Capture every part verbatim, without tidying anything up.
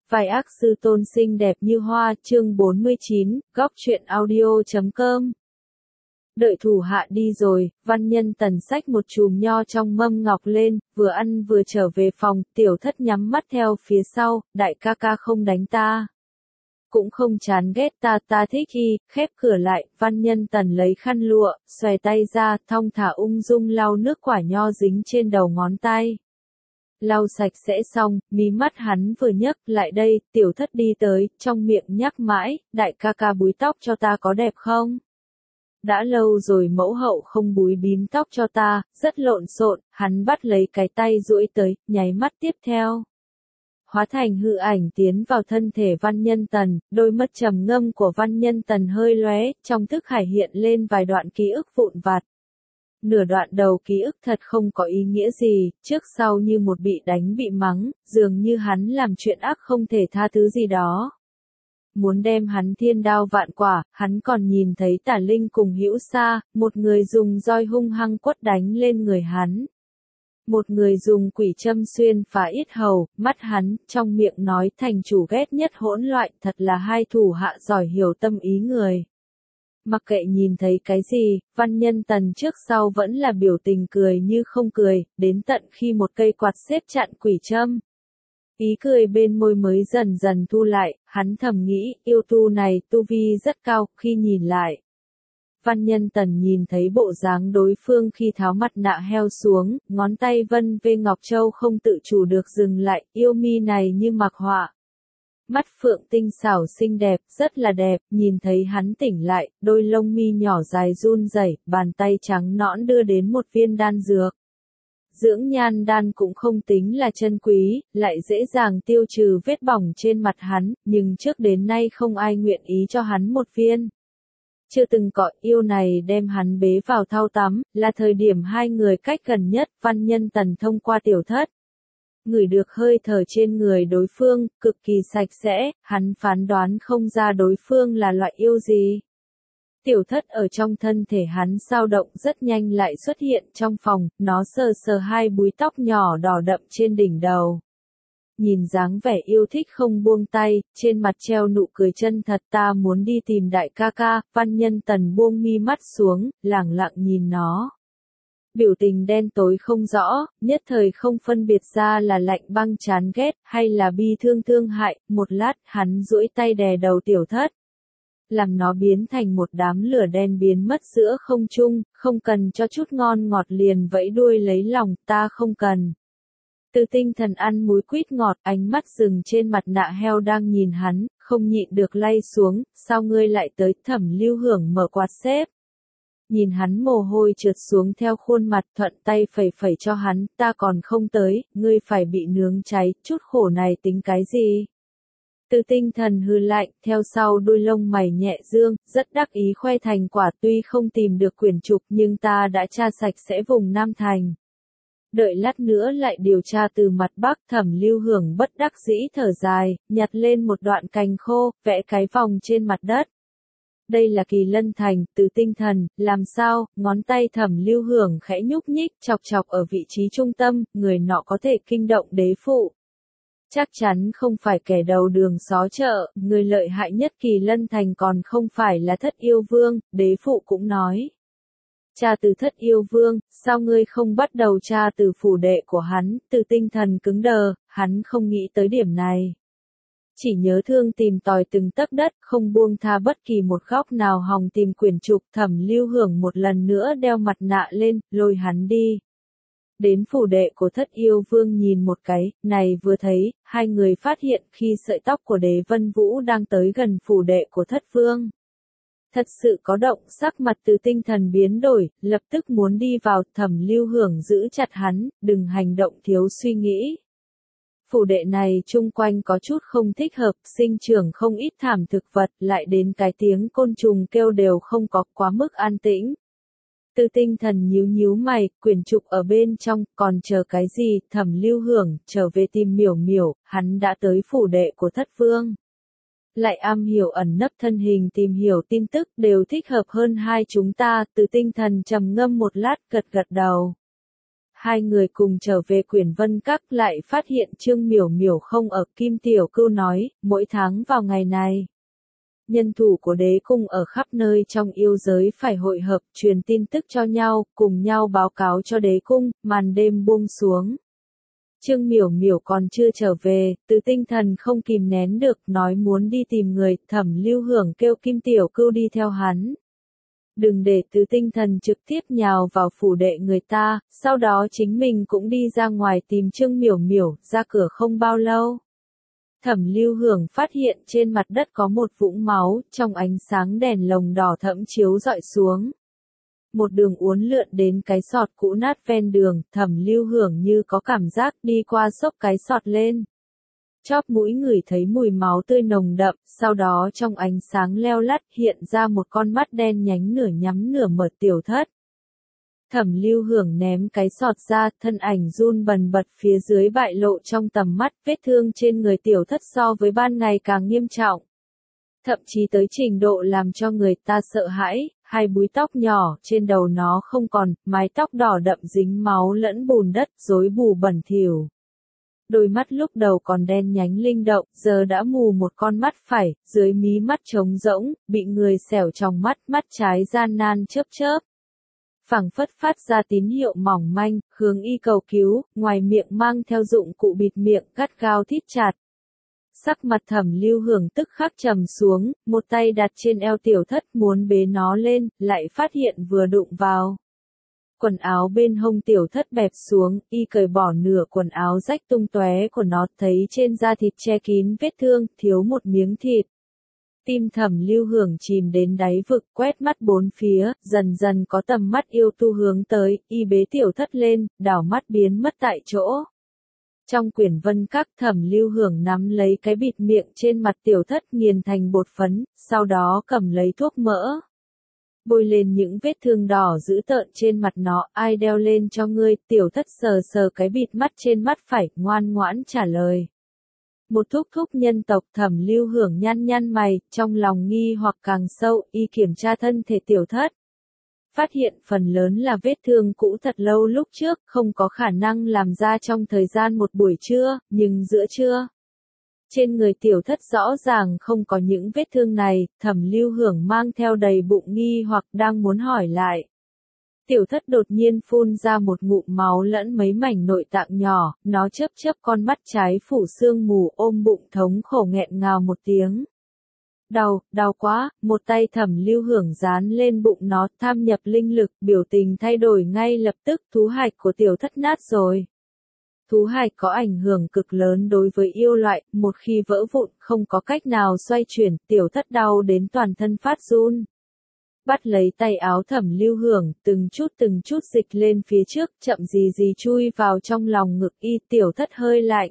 Vài ác sư tôn xinh đẹp như hoa, chương bốn mươi chín, góc truyện audio chấm com. Đợi thủ hạ đi rồi, văn nhân Tần xách một chùm nho trong mâm ngọc lên, vừa ăn vừa trở về phòng, tiểu thất nhắm mắt theo phía sau, đại ca ca không đánh ta. Cũng không chán ghét ta, ta thích y, khép cửa lại, văn nhân Tần lấy khăn lụa, xòe tay ra, thong thả ung dung lau nước quả nho dính trên đầu ngón tay. Lau sạch sẽ xong, mí mắt hắn vừa nhấc lại đây, tiểu thất đi tới, trong miệng nhắc mãi, đại ca ca búi tóc cho ta có đẹp không? Đã lâu rồi mẫu hậu không búi bím tóc cho ta, rất lộn xộn, hắn bắt lấy cái tay duỗi tới, nháy mắt tiếp theo. Hóa thành hư ảnh tiến vào thân thể văn nhân Tần, đôi mắt trầm ngâm của văn nhân Tần hơi lóe, trong thức hải hiện lên vài đoạn ký ức vụn vặt. Nửa đoạn đầu ký ức thật không có ý nghĩa gì, trước sau như một bị đánh bị mắng, dường như hắn làm chuyện ác không thể tha thứ gì đó. Muốn đem hắn thiên đao vạn quả, hắn còn nhìn thấy Tả Linh cùng Hữu Sa, một người dùng roi hung hăng quất đánh lên người hắn. Một người dùng quỷ châm xuyên phá yết hầu, mắt hắn, trong miệng nói thành chủ ghét nhất hỗn loạn, thật là hai thủ hạ giỏi hiểu tâm ý người. Mặc kệ nhìn thấy cái gì, văn nhân Tần trước sau vẫn là biểu tình cười như không cười, đến tận khi một cây quạt xếp chặn quỷ châm. Ý cười bên môi mới dần dần thu lại, hắn thầm nghĩ, yêu tu này tu vi rất cao, khi nhìn lại. Văn nhân Tần nhìn thấy bộ dáng đối phương khi tháo mặt nạ heo xuống, ngón tay vân vê ngọc châu không tự chủ được dừng lại, yêu mi này như mặc họa. Mắt phượng tinh xảo xinh đẹp, rất là đẹp, nhìn thấy hắn tỉnh lại, đôi lông mi nhỏ dài run rẩy, bàn tay trắng nõn đưa đến một viên đan dược. Dưỡng nhan đan cũng không tính là chân quý, lại dễ dàng tiêu trừ vết bỏng trên mặt hắn, nhưng trước đến nay không ai nguyện ý cho hắn một viên. Chưa từng có yêu này đem hắn bế vào thau tắm, là thời điểm hai người cách gần nhất, văn nhân Tần thông qua tiểu thất. Ngửi được hơi thở trên người đối phương, cực kỳ sạch sẽ, hắn phán đoán không ra đối phương là loại yêu gì. Tiểu thất ở trong thân thể hắn dao động rất nhanh lại xuất hiện trong phòng, nó sờ sờ hai búi tóc nhỏ đỏ đậm trên đỉnh đầu. Nhìn dáng vẻ yêu thích không buông tay, trên mặt treo nụ cười chân thật, ta muốn đi tìm đại ca ca, văn nhân Tần buông mi mắt xuống, lẳng lặng nhìn nó. Biểu tình đen tối không rõ, nhất thời không phân biệt ra là lạnh băng chán ghét, hay là bi thương thương hại, một lát, hắn duỗi tay đè đầu tiểu thất. Làm nó biến thành một đám lửa đen biến mất giữa không trung, không cần cho chút ngon ngọt liền vẫy đuôi lấy lòng, ta không cần. Từ tinh thần ăn múi quýt ngọt, ánh mắt dừng trên mặt nạ heo đang nhìn hắn, không nhịn được lay xuống, sao ngươi lại tới, Thẩm Lưu Hưởng mở quạt xếp. Nhìn hắn mồ hôi trượt xuống theo khuôn mặt, thuận tay phẩy phẩy cho hắn, ta còn không tới, ngươi phải bị nướng cháy, chút khổ này tính cái gì? Từ tinh thần hừ lạnh, theo sau đuôi lông mày nhẹ dương, rất đắc ý khoe thành quả, tuy không tìm được quyển trục nhưng ta đã tra sạch sẽ vùng Nam Thành. Đợi lát nữa lại điều tra từ mặt Bắc. Thẩm Lưu Hưởng bất đắc dĩ thở dài, nhặt lên một đoạn cành khô, vẽ cái vòng trên mặt đất. Đây là Kỳ Lân Thành, từ tinh thần, làm sao, ngón tay Thẩm Lưu Hưởng khẽ nhúc nhích, chọc chọc ở vị trí trung tâm, người nọ có thể kinh động đế phụ. Chắc chắn không phải kẻ đầu đường xó chợ, người lợi hại nhất Kỳ Lân Thành còn không phải là Thất Yêu Vương, đế phụ cũng nói. Cha từ Thất Yêu Vương, sao ngươi không bắt đầu tra từ phủ đệ của hắn, từ tinh thần cứng đờ, hắn không nghĩ tới điểm này. Chỉ nhớ thương tìm tòi từng tấc đất, không buông tha bất kỳ một góc nào hòng tìm quyển trục. Thẩm Lưu Hưởng một lần nữa đeo mặt nạ lên, lôi hắn đi. Đến phủ đệ của Thất Yêu Vương nhìn một cái, này vừa thấy, hai người phát hiện khi sợi tóc của Đế Vân Vũ đang tới gần phủ đệ của Thất Vương. Thật sự có động, sắc mặt từ tinh thần biến đổi, lập tức muốn đi vào. Thẩm Lưu Hưởng giữ chặt hắn, đừng hành động thiếu suy nghĩ. Phủ đệ này chung quanh có chút không thích hợp, sinh trưởng không ít thảm thực vật, lại đến cái tiếng côn trùng kêu đều không có, quá mức an tĩnh. Từ tinh thần nhíu nhíu mày, quyển trục ở bên trong, còn chờ cái gì? Thẩm Lưu Hưởng trở về tìm Miểu Miểu, hắn đã tới phủ đệ của Thất Vương. Lại am hiểu ẩn nấp thân hình tìm hiểu tin tức đều thích hợp hơn hai chúng ta. Từ tinh thần trầm ngâm một lát, gật gật đầu. hai người cùng trở về Quyển Vân Các lại phát hiện Trương Miểu Miểu không ở. Kim Tiểu Cưu nói, mỗi tháng vào ngày này, nhân thủ của đế cung ở khắp nơi trong yêu giới phải hội hợp truyền tin tức cho nhau, cùng nhau báo cáo cho đế cung. Màn đêm buông xuống. Trương Miểu Miểu còn chưa trở về, Từ Tinh Thần không kìm nén được, nói muốn đi tìm người. Thẩm Lưu Hưởng kêu Kim Tiểu Cưu đi theo hắn. Đừng để Từ Tinh Thần trực tiếp nhào vào phủ đệ người ta, sau đó chính mình cũng đi ra ngoài tìm Trương Miểu Miểu. Ra cửa không bao lâu, Thẩm Lưu Hưởng phát hiện trên mặt đất có một vũng máu, trong ánh sáng đèn lồng đỏ thẫm chiếu rọi xuống. Một đường uốn lượn đến cái sọt cũ nát ven đường, Thẩm Lưu Hưởng như có cảm giác đi qua xốc cái sọt lên. Chóp mũi ngửi thấy mùi máu tươi nồng đậm, sau đó trong ánh sáng leo lắt hiện ra một con mắt đen nhánh nửa nhắm nửa mở Tiểu Thất. Thẩm Lưu Hưởng ném cái sọt ra, thân ảnh run bần bật phía dưới bại lộ trong tầm mắt, vết thương trên người Tiểu Thất so với ban ngày càng nghiêm trọng. Thậm chí tới trình độ làm cho người ta sợ hãi, hai búi tóc nhỏ trên đầu nó không còn, mái tóc đỏ đậm dính máu lẫn bùn đất, rối bù bẩn thỉu. Đôi mắt lúc đầu còn đen nhánh linh động, giờ đã mù một con mắt phải, dưới mí mắt trống rỗng, bị người xẻo trong mắt, mắt trái gian nan chớp chớp. Phảng phất phát ra tín hiệu mỏng manh, hướng y cầu cứu, ngoài miệng mang theo dụng cụ bịt miệng, gắt gao thít chặt. Sắc mặt Thẩm Lưu Hưởng tức khắc trầm xuống, một tay đặt trên eo Tiểu Thất muốn bế nó lên, lại phát hiện vừa đụng vào. Quần áo bên hông Tiểu Thất bẹp xuống, y cởi bỏ nửa quần áo rách tung tóe của nó, thấy trên da thịt che kín vết thương, thiếu một miếng thịt. Tim Thẩm Lưu Hưởng chìm đến đáy vực, quét mắt bốn phía, dần dần có tầm mắt yêu tu hướng tới, y bế Tiểu Thất lên, đảo mắt biến mất tại chỗ. Trong Quyển Vân Các, Thẩm Lưu Hưởng nắm lấy cái bịt miệng trên mặt Tiểu Thất nghiền thành bột phấn, sau đó cầm lấy thuốc mỡ. Bôi lên những vết thương đỏ dữ tợn trên mặt nó, ai đeo lên cho ngươi? Tiểu Thất sờ sờ cái bịt mắt trên mắt phải, ngoan ngoãn trả lời. Một thúc thúc nhân tộc. Thẩm Lưu Hưởng nhăn nhăn mày, trong lòng nghi hoặc càng sâu, y kiểm tra thân thể Tiểu Thất. Phát hiện phần lớn là vết thương cũ thật lâu lúc trước, không có khả năng làm ra trong thời gian một buổi trưa, nhưng giữa trưa. Trên người Tiểu Thất rõ ràng không có những vết thương này, Thẩm Lưu Hưởng mang theo đầy bụng nghi hoặc đang muốn hỏi lại. Tiểu Thất đột nhiên phun ra một ngụm máu lẫn mấy mảnh nội tạng nhỏ, nó chớp chớp con mắt trái phủ sương mù, ôm bụng thống khổ nghẹn ngào một tiếng. Đau, đau quá, một tay Thẩm Lưu Hưởng dán lên bụng nó, tham nhập linh lực, biểu tình thay đổi ngay lập tức, thú hạch của Tiểu Thất nát rồi. Thú hạch có ảnh hưởng cực lớn đối với yêu loại, một khi vỡ vụn, không có cách nào xoay chuyển, Tiểu Thất đau đến toàn thân phát run. Bắt lấy tay áo Thẩm Lưu Hưởng, từng chút từng chút dịch lên phía trước, chậm gì gì chui vào trong lòng ngực y. Tiểu Thất hơi lạnh.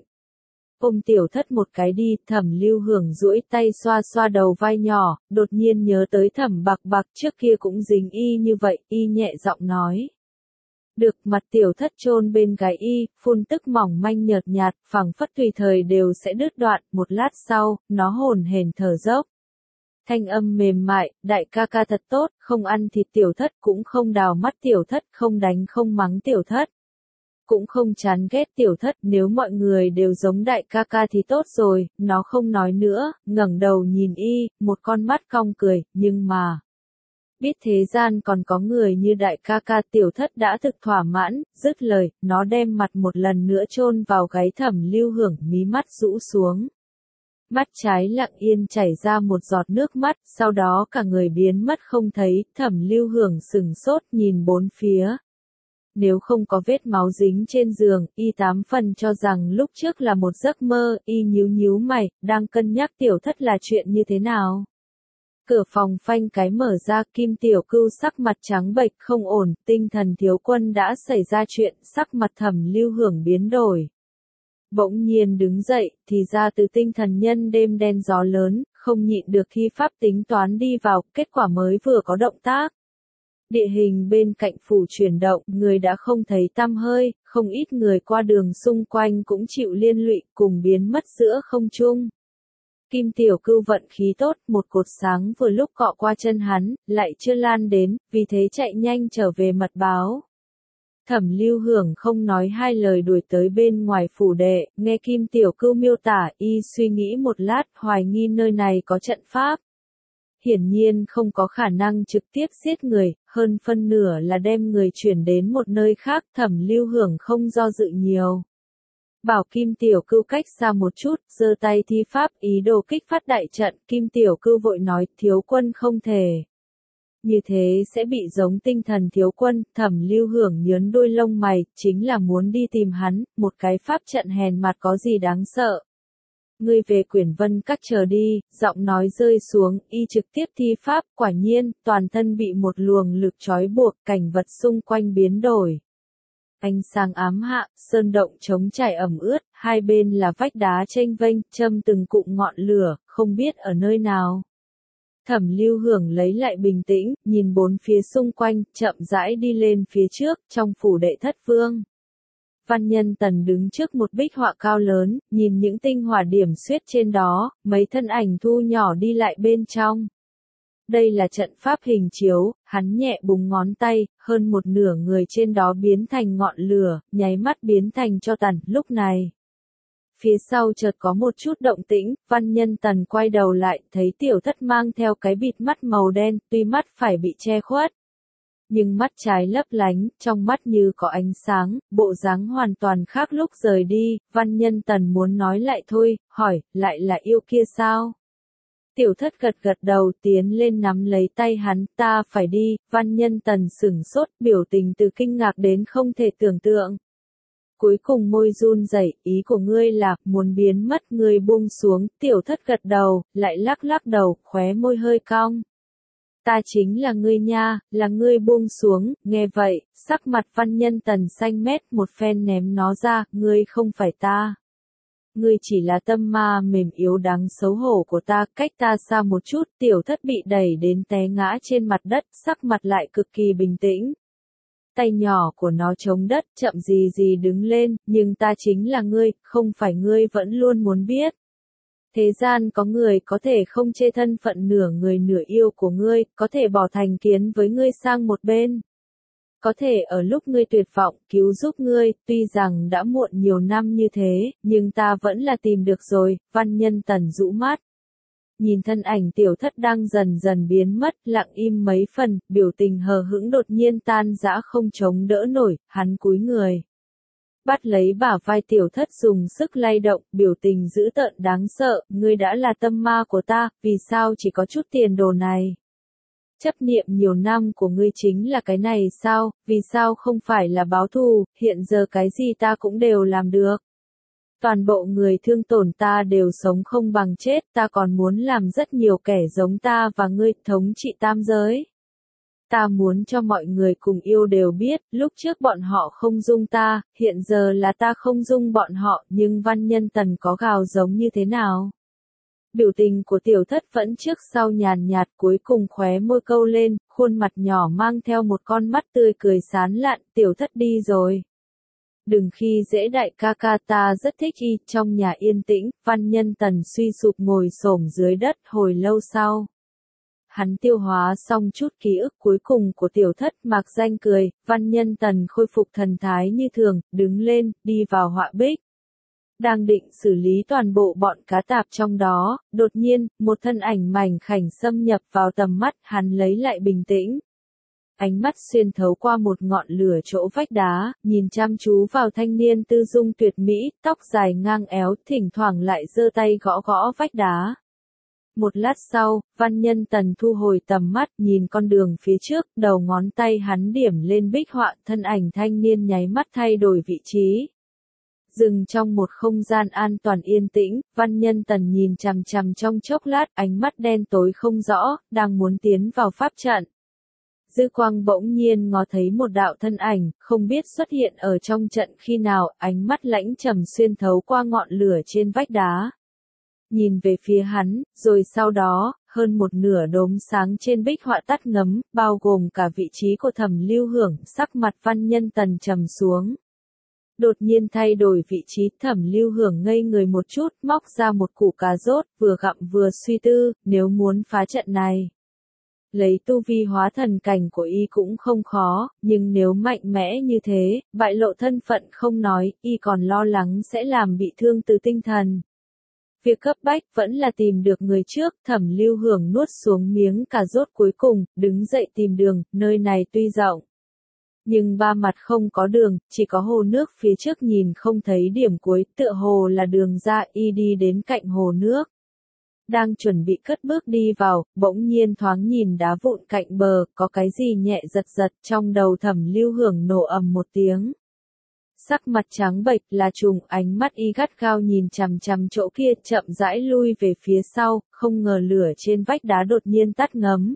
Ôm Tiểu Thất một cái đi, Thẩm Lưu Hưởng duỗi tay xoa xoa đầu vai nhỏ, đột nhiên nhớ tới Thẩm Bạc Bạc trước kia cũng dính y như vậy, y nhẹ giọng nói. Được, mặt Tiểu Thất chôn bên gáy y, phun tức mỏng manh nhợt nhạt, phảng phất tùy thời đều sẽ đứt đoạn, một lát sau, nó hổn hển thở dốc. Thanh âm mềm mại, đại ca ca thật tốt, không ăn thịt Tiểu Thất, cũng không đào mắt Tiểu Thất, không đánh không mắng Tiểu Thất. Cũng không chán ghét Tiểu Thất, nếu mọi người đều giống đại ca ca thì tốt rồi. Nó không nói nữa, ngẩng đầu nhìn y, một con mắt cong cười, nhưng mà biết thế gian còn có người như đại ca ca. Tiểu Thất đã thực thỏa mãn, dứt lời, nó đem mặt một lần nữa chôn vào gáy Thẩm Lưu Hưởng, mí mắt rũ xuống. Mắt trái lặng yên chảy ra một giọt nước mắt, sau đó cả người biến mất không thấy. Thẩm Lưu Hưởng sừng sốt nhìn bốn phía. Nếu không có vết máu dính trên giường, y tám phần cho rằng lúc trước là một giấc mơ, y nhíu nhíu mày, đang cân nhắc Tiểu Thất là chuyện như thế nào. Cửa phòng phanh cái mở ra, Kim Tiểu Cưu sắc mặt trắng bệch không ổn, tinh thần thiếu quân đã xảy ra chuyện, sắc mặt Thẩm Lưu Hưởng biến đổi. Bỗng nhiên đứng dậy, thì ra từ tinh thần nhân đêm đen gió lớn, không nhịn được thi pháp tính toán đi vào, kết quả mới vừa có động tác. Địa hình bên cạnh phủ chuyển động, người đã không thấy tăm hơi, không ít người qua đường xung quanh cũng chịu liên lụy, cùng biến mất giữa không trung. Kim Tiểu Cưu vận khí tốt, một cột sáng vừa lúc cọ qua chân hắn, lại chưa lan đến, vì thế chạy nhanh trở về mật báo. Thẩm Lưu Hưởng không nói hai lời đuổi tới bên ngoài phủ đệ, nghe Kim Tiểu Cưu miêu tả, y suy nghĩ một lát, hoài nghi nơi này có trận pháp. Hiển nhiên không có khả năng trực tiếp giết người, hơn phân nửa là đem người chuyển đến một nơi khác, Thẩm Lưu Hưởng không do dự nhiều. Bảo Kim Tiểu Cưu cách xa một chút, giơ tay thi pháp ý đồ kích phát đại trận, Kim Tiểu Cưu vội nói, thiếu quân không thể. Như thế sẽ bị giống tinh thần thiếu quân, Thẩm Lưu Hưởng nhớn đôi lông mày, chính là muốn đi tìm hắn, một cái pháp trận hèn mặt có gì đáng sợ. Ngươi về Quyển Vân Các chờ đi, giọng nói rơi xuống, y trực tiếp thi pháp, quả nhiên, toàn thân bị một luồng lực trói buộc, cảnh vật xung quanh biến đổi. Ánh sáng ám hạ, sơn động trống trải ẩm ướt, hai bên là vách đá chênh vênh, châm từng cụm ngọn lửa, không biết ở nơi nào. Thẩm Lưu Hưởng lấy lại bình tĩnh, nhìn bốn phía xung quanh, chậm rãi đi lên phía trước, trong phủ đệ thất vương. Văn Nhân Tần đứng trước một bích họa cao lớn, nhìn những tinh hỏa điểm xuyết trên đó, mấy thân ảnh thu nhỏ đi lại bên trong. Đây là trận pháp hình chiếu, hắn nhẹ búng ngón tay, hơn một nửa người trên đó biến thành ngọn lửa, nháy mắt biến thành tro tàn, lúc này. Phía sau chợt có một chút động tĩnh, Văn Nhân Tần quay đầu lại, thấy tiểu thất mang theo cái bịt mắt màu đen, tuy mắt phải bị che khuất. Nhưng mắt trái lấp lánh, trong mắt như có ánh sáng, bộ dáng hoàn toàn khác lúc rời đi, Văn Nhân Tần muốn nói lại thôi, hỏi, lại là yêu kia sao? Tiểu thất gật gật đầu tiến lên nắm lấy tay hắn, ta phải đi, Văn Nhân Tần sửng sốt, biểu tình từ kinh ngạc đến không thể tưởng tượng. Cuối cùng môi run rẩy, ý của ngươi là, muốn biến mất, ngươi buông xuống, tiểu thất gật đầu, lại lắc lắc đầu, khóe môi hơi cong. Ta chính là ngươi nha, là ngươi buông xuống, nghe vậy, sắc mặt Văn Nhân Tần xanh mét một phen ném nó ra, ngươi không phải ta. Ngươi chỉ là tâm ma mềm yếu đáng xấu hổ của ta, cách ta xa một chút, tiểu thất bị đẩy đến té ngã trên mặt đất, sắc mặt lại cực kỳ bình tĩnh. Tay nhỏ của nó chống đất, chậm gì gì đứng lên, nhưng ta chính là ngươi, không phải ngươi vẫn luôn muốn biết. Thế gian có người có thể không chê thân phận nửa người nửa yêu của ngươi, có thể bỏ thành kiến với ngươi sang một bên. Có thể ở lúc ngươi tuyệt vọng, cứu giúp ngươi, tuy rằng đã muộn nhiều năm như thế, nhưng ta vẫn là tìm được rồi, Văn Nhân Tần rũ mắt. Nhìn thân ảnh tiểu thất đang dần dần biến mất, lặng im mấy phần, biểu tình hờ hững đột nhiên tan rã không chống đỡ nổi, hắn cúi người. Bắt lấy bả vai tiểu thất dùng sức lay động, biểu tình dữ tợn đáng sợ, ngươi đã là tâm ma của ta, vì sao chỉ có chút tiền đồ này? Chấp niệm nhiều năm của ngươi chính là cái này sao, vì sao không phải là báo thù, hiện giờ cái gì ta cũng đều làm được. Toàn bộ người thương tổn ta đều sống không bằng chết, ta còn muốn làm rất nhiều kẻ giống ta và ngươi thống trị tam giới. Ta muốn cho mọi người cùng yêu đều biết, lúc trước bọn họ không dung ta, hiện giờ là ta không dung bọn họ, nhưng Văn Nhân Tần có gào giống như thế nào? Biểu tình của tiểu thất vẫn trước sau nhàn nhạt, cuối cùng khóe môi câu lên, khuôn mặt nhỏ mang theo một con mắt tươi cười sán lạn, tiểu thất đi rồi. Đừng khi dễ đại ca ca, ta rất thích y, trong nhà yên tĩnh, Văn Nhân Tần suy sụp ngồi xổm dưới đất hồi lâu sau. Hắn tiêu hóa xong chút ký ức cuối cùng của tiểu thất, mạc danh cười, Văn Nhân Tần khôi phục thần thái như thường, đứng lên, đi vào họa bích. Đang định xử lý toàn bộ bọn cá tạp trong đó, đột nhiên, một thân ảnh mảnh khảnh xâm nhập vào tầm mắt, hắn lấy lại bình tĩnh. Ánh mắt xuyên thấu qua một ngọn lửa chỗ vách đá, nhìn chăm chú vào thanh niên tư dung tuyệt mỹ, tóc dài ngang éo, thỉnh thoảng lại giơ tay gõ gõ vách đá. Một lát sau, Văn Nhân Tần thu hồi tầm mắt, nhìn con đường phía trước, đầu ngón tay hắn điểm lên bích họa, thân ảnh thanh niên nháy mắt thay đổi vị trí. Dừng trong một không gian an toàn yên tĩnh, Văn Nhân Tần nhìn chằm chằm trong chốc lát, ánh mắt đen tối không rõ, đang muốn tiến vào pháp trận. Dư quang bỗng nhiên ngó thấy một đạo thân ảnh, không biết xuất hiện ở trong trận khi nào, ánh mắt lãnh trầm xuyên thấu qua ngọn lửa trên vách đá. Nhìn về phía hắn, rồi sau đó, hơn một nửa đốm sáng trên bích họa tắt ngấm, bao gồm cả vị trí của Thẩm Lưu Hưởng, sắc mặt Văn Nhân Tần trầm xuống. Đột nhiên thay đổi vị trí, Thẩm Lưu Hưởng ngây người một chút, móc ra một củ cà rốt, vừa gặm vừa suy tư, nếu muốn phá trận này. lấy tu vi hóa thần cảnh của y cũng không khó, nhưng nếu mạnh mẽ như thế, bại lộ thân phận không nói, y còn lo lắng sẽ làm bị thương từ tinh thần. Việc cấp bách vẫn là tìm được người trước, Thẩm Lưu Hưởng nuốt xuống miếng cà rốt cuối cùng, đứng dậy tìm đường, nơi này tuy rộng. Nhưng ba mặt không có đường, chỉ có hồ nước phía trước nhìn không thấy điểm cuối, tựa hồ là đường ra, y đi đến cạnh hồ nước. Đang chuẩn bị cất bước đi vào, bỗng nhiên thoáng nhìn đá vụn cạnh bờ, có cái gì nhẹ giật giật, trong đầu Thẩm Lưu Hưởng nổ ầm một tiếng. Sắc mặt trắng bệch là trùng, ánh mắt y gắt gao nhìn chằm chằm chỗ kia, chậm rãi lui về phía sau, không ngờ lửa trên vách đá đột nhiên tắt ngấm.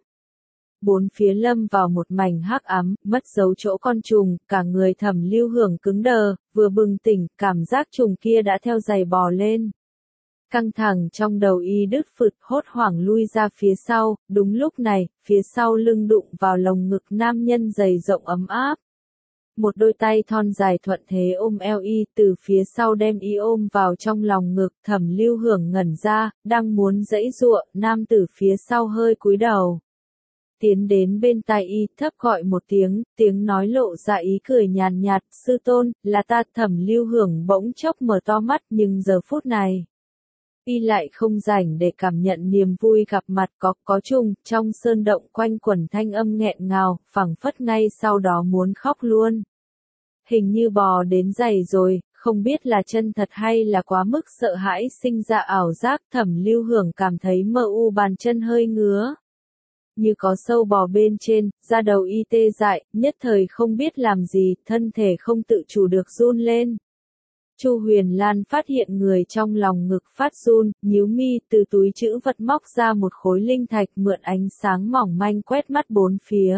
Bốn phía lâm vào một mảnh hắc ám, mất dấu chỗ con trùng, cả người Thẩm Lưu Hưởng cứng đờ, vừa bừng tỉnh, cảm giác trùng kia đã theo giày bò lên. Căng thẳng trong đầu y đứt phụt, hốt hoảng lui ra phía sau, đúng lúc này, phía sau lưng đụng vào lồng ngực nam nhân dày rộng ấm áp. Một đôi tay thon dài thuận thế ôm eo y, từ phía sau đem y ôm vào trong lòng ngực. Thẩm Lưu Hưởng ngẩn ra, đang muốn giãy giụa, nam tử phía sau hơi cúi đầu. Tiến đến bên tai y, thấp gọi một tiếng, tiếng nói lộ ra ý cười nhàn nhạt, sư tôn, là ta. Thẩm Lưu Hưởng bỗng chốc mở to mắt, nhưng giờ phút này, y lại không rảnh để cảm nhận niềm vui gặp mặt. Có, có trùng, trong sơn động quanh quẩn thanh âm nghẹn ngào, phảng phất ngay sau đó muốn khóc luôn. Hình như bò đến giày rồi, không biết là chân thật hay là quá mức sợ hãi sinh ra ảo giác. Thẩm Lưu Hưởng cảm thấy mơ u, bàn chân hơi ngứa. Như có sâu bò bên trên, da đầu y tê dại, nhất thời không biết làm gì, thân thể không tự chủ được run lên. Chu Huyền Lan phát hiện người trong lòng ngực phát run, nhíu mi, từ túi trữ vật móc ra một khối linh thạch, mượn ánh sáng mỏng manh quét mắt bốn phía.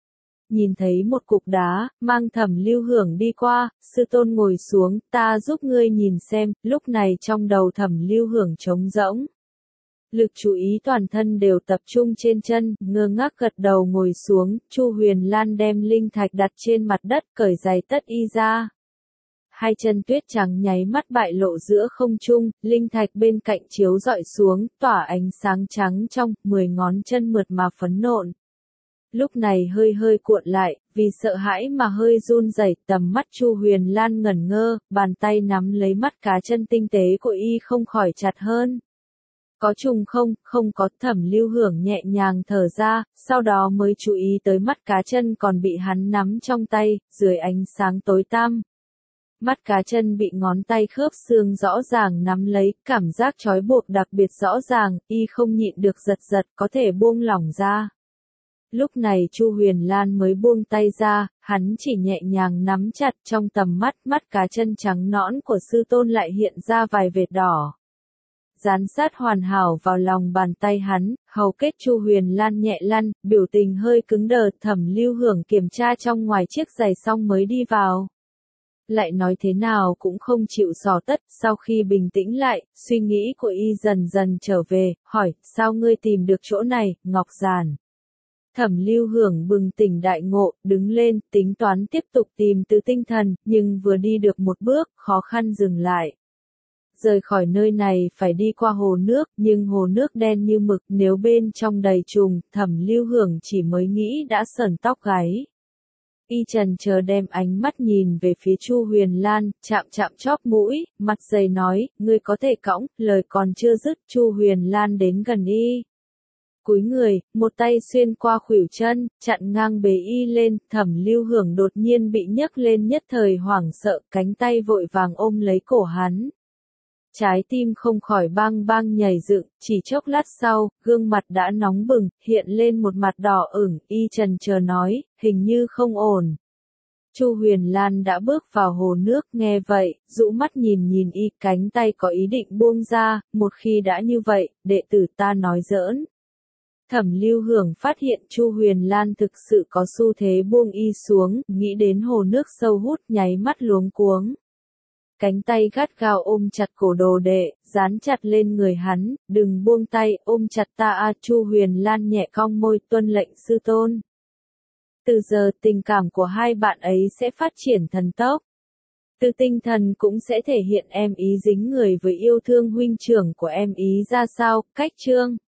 Nhìn thấy một cục đá, mang Thẩm Lưu Hưởng đi qua, sư tôn ngồi xuống, ta giúp ngươi nhìn xem. Lúc này trong đầu Thẩm Lưu Hưởng trống rỗng. Lực chú ý toàn thân đều tập trung trên chân, ngơ ngác gật đầu ngồi xuống. Chu Huyền Lan đem linh thạch đặt trên mặt đất, cởi giày tất y ra. Hai chân tuyết trắng nháy mắt bại lộ giữa không trung, linh thạch bên cạnh chiếu rọi xuống, tỏa ánh sáng trắng trong, mười ngón chân mượt mà phấn nộn. Lúc này hơi hơi cuộn lại, vì sợ hãi mà hơi run rẩy, tầm mắt Chu Huyền Lan ngẩn ngơ, bàn tay nắm lấy mắt cá chân tinh tế của y không khỏi chặt hơn. Có trùng không? Không có. Thẩm Lưu Hưởng nhẹ nhàng thở ra, sau đó mới chú ý tới mắt cá chân còn bị hắn nắm trong tay, dưới ánh sáng tối tăm. Mắt cá chân bị ngón tay khớp xương rõ ràng nắm lấy, cảm giác trói buộc đặc biệt rõ ràng, y không nhịn được giật giật, có thể buông lỏng ra. Lúc này Chu Huyền Lan mới buông tay ra, hắn chỉ nhẹ nhàng nắm chặt, trong tầm mắt, mắt cá chân trắng nõn của sư tôn lại hiện ra vài vệt đỏ. Dán sát hoàn hảo vào lòng bàn tay hắn, hầu kết Chu Huyền Lan nhẹ lăn, biểu tình hơi cứng đờ. Thẩm Lưu Hưởng kiểm tra trong ngoài chiếc giày xong mới đi vào. Lại nói thế nào cũng không chịu xỏ tất, sau khi bình tĩnh lại, suy nghĩ của y dần dần trở về, hỏi, sao ngươi tìm được chỗ này, Ngọc Giản? Thẩm Lưu Hưởng bừng tỉnh đại ngộ, đứng lên, tính toán tiếp tục tìm từ tinh thần, nhưng vừa đi được một bước, khó khăn dừng lại. Rời khỏi nơi này phải đi qua hồ nước, nhưng hồ nước đen như mực, nếu bên trong đầy trùng, Thẩm Lưu Hưởng chỉ mới nghĩ đã sởn tóc gáy. Y chần chờ đem ánh mắt nhìn về phía Chu Huyền Lan, chạm chạm chóp mũi, mặt dày nói, ngươi có thể cõng. Lời còn chưa dứt, Chu Huyền Lan đến gần y. Cúi người, một tay xuyên qua khuỷu chân, chặn ngang bế y lên. Thẩm Lưu Hưởng đột nhiên bị nhấc lên, nhất thời hoảng sợ, cánh tay vội vàng ôm lấy cổ hắn. Trái tim không khỏi bang bang nhảy dựng, chỉ chốc lát sau, gương mặt đã nóng bừng, hiện lên một mặt đỏ ửng, y chần chờ nói, hình như không ổn. Chu Huyền Lan đã bước vào hồ nước, nghe vậy, rũ mắt nhìn nhìn y, cánh tay có ý định buông ra, một khi đã như vậy, đệ tử ta nói giỡn. Thẩm Lưu Hưởng phát hiện Chu Huyền Lan thực sự có xu thế buông y xuống, nghĩ đến hồ nước sâu hút, nháy mắt luống cuống. Cánh tay gắt gao ôm chặt cổ đồ đệ, dán chặt lên người hắn, đừng buông tay, ôm chặt ta a. Chu Huyền Lan nhẹ cong môi, tuân lệnh sư tôn. Từ giờ tình cảm của hai bạn ấy sẽ phát triển thần tốc. Từ tinh thần cũng sẽ thể hiện em ý dính người với yêu thương huynh trưởng của em ý ra sao. Cách chương